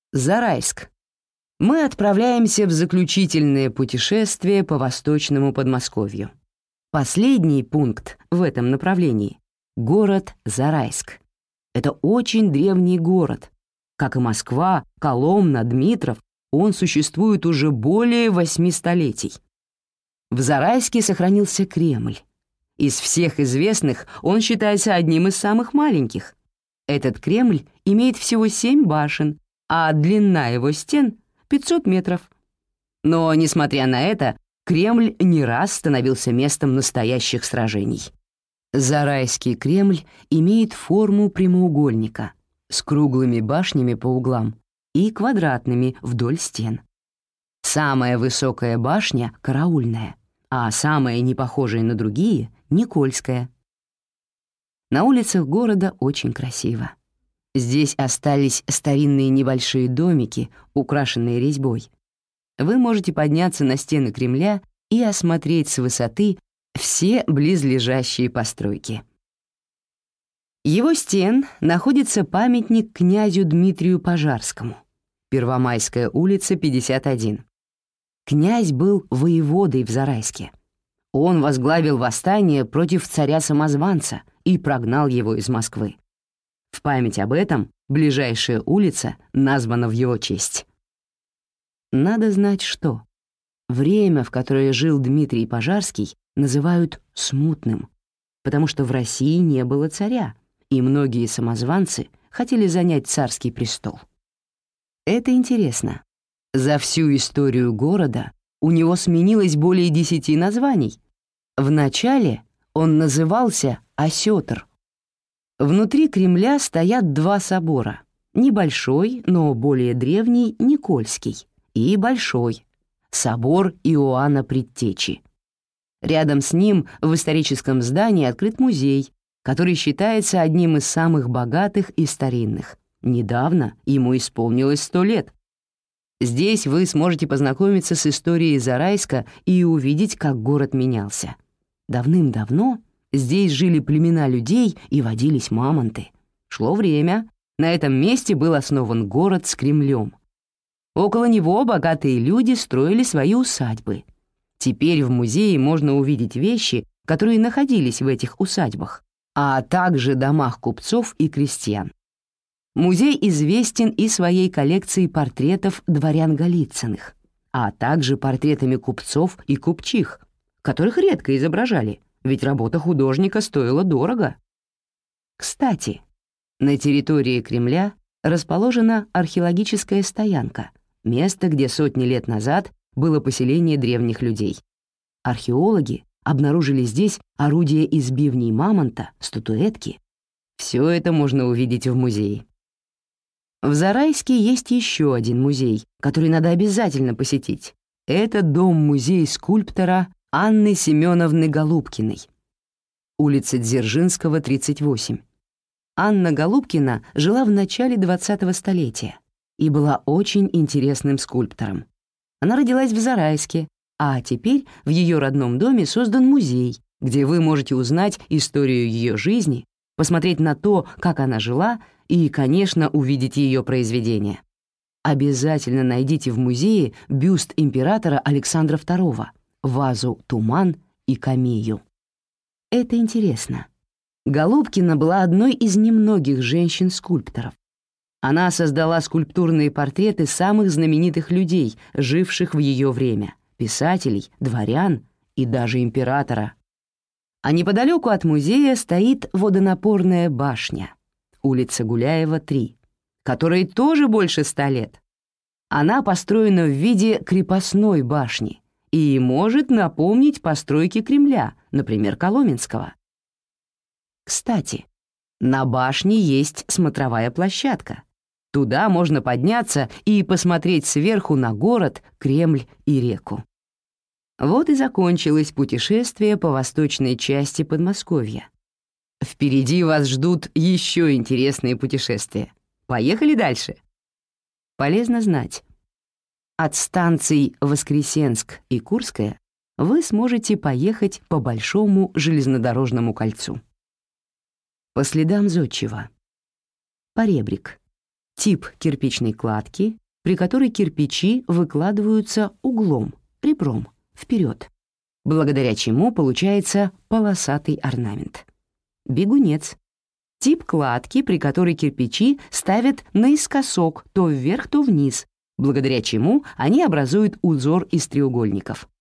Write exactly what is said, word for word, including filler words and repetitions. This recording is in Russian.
Зарайск. Мы отправляемся в заключительное путешествие по Восточному Подмосковью. Последний пункт в этом направлении — город Зарайск. Это очень древний город. Как и Москва, Коломна, Дмитров, он существует уже более восьми столетий. В Зарайске сохранился Кремль. Из всех известных он считается одним из самых маленьких. Этот Кремль имеет всего семь башен, а длина его стен — пятьсот метров. Но, несмотря на это, Кремль не раз становился местом настоящих сражений. Зарайский Кремль имеет форму прямоугольника с круглыми башнями по углам и квадратными вдоль стен. Самая высокая башня — Караульная, а самая непохожая на другие — Никольская. На улицах города очень красиво. Здесь остались старинные небольшие домики, украшенные резьбой. Вы можете подняться на стены Кремля и осмотреть с высоты все близлежащие постройки. Его стен находится памятник князю Дмитрию Пожарскому, Первомайская улица, пятьдесят один. Князь был воеводой в Зарайске. Он возглавил восстание против царя-самозванца и прогнал его из Москвы. В память об этом ближайшая улица названа в его честь. Надо знать, что время, в которое жил Дмитрий Пожарский, называют смутным, потому что в России не было царя, и многие самозванцы хотели занять царский престол. Это интересно. За всю историю города у него сменилось более десяти названий. Вначале он назывался Осётр. Внутри Кремля стоят два собора. Небольшой, но более древний — Никольский, и большой — собор Иоанна Предтечи. Рядом с ним в историческом здании открыт музей, который считается одним из самых богатых и старинных. Недавно ему исполнилось сто лет. Здесь вы сможете познакомиться с историей Зарайска и увидеть, как город менялся. Давным-давно здесь жили племена людей и водились мамонты. Шло время, на этом месте был основан город с Кремлем. Около него богатые люди строили свои усадьбы. Теперь в музее можно увидеть вещи, которые находились в этих усадьбах, а также домах купцов и крестьян. Музей известен и своей коллекцией портретов дворян Голицыных, а также портретами купцов и купчих, которых редко изображали, ведь работа художника стоила дорого. Кстати, на территории Кремля расположена археологическая стоянка, место, где сотни лет назад было поселение древних людей. Археологи обнаружили здесь орудия из бивней мамонта, статуэтки. Все это можно увидеть в музее. В Зарайске есть еще один музей, который надо обязательно посетить. Это дом-музей скульптора Анны Семеновны Голубкиной. Улица Дзержинского, тридцать восемь. Анна Голубкина жила в начале двадцатого столетия и была очень интересным скульптором. Она родилась в Зарайске, а теперь в ее родном доме создан музей, где вы можете узнать историю ее жизни, посмотреть на то, как она жила, и, конечно, увидеть ее произведения. Обязательно найдите в музее бюст императора Александра второго, вазу «Туман» и камею. Это интересно. Голубкина была одной из немногих женщин-скульпторов. Она создала скульптурные портреты самых знаменитых людей, живших в ее время — писателей, дворян и даже императора. А неподалеку от музея стоит водонапорная башня, улица Гуляева, три, которой тоже больше ста лет. Она построена в виде крепостной башни и может напомнить постройки Кремля, например, Коломенского. Кстати, на башне есть смотровая площадка. Туда можно подняться и посмотреть сверху на город, Кремль и реку. Вот и закончилось путешествие по восточной части Подмосковья. Впереди вас ждут еще интересные путешествия. Поехали дальше. Полезно знать. От станций Воскресенск и Курская вы сможете поехать по Большому железнодорожному кольцу. По следам зодчего. Поребрик. Тип кирпичной кладки, при которой кирпичи выкладываются углом, ребром, вперед, благодаря чему получается полосатый орнамент. Бегунец — тип кладки, при которой кирпичи ставят наискосок то вверх, то вниз, благодаря чему они образуют узор из треугольников.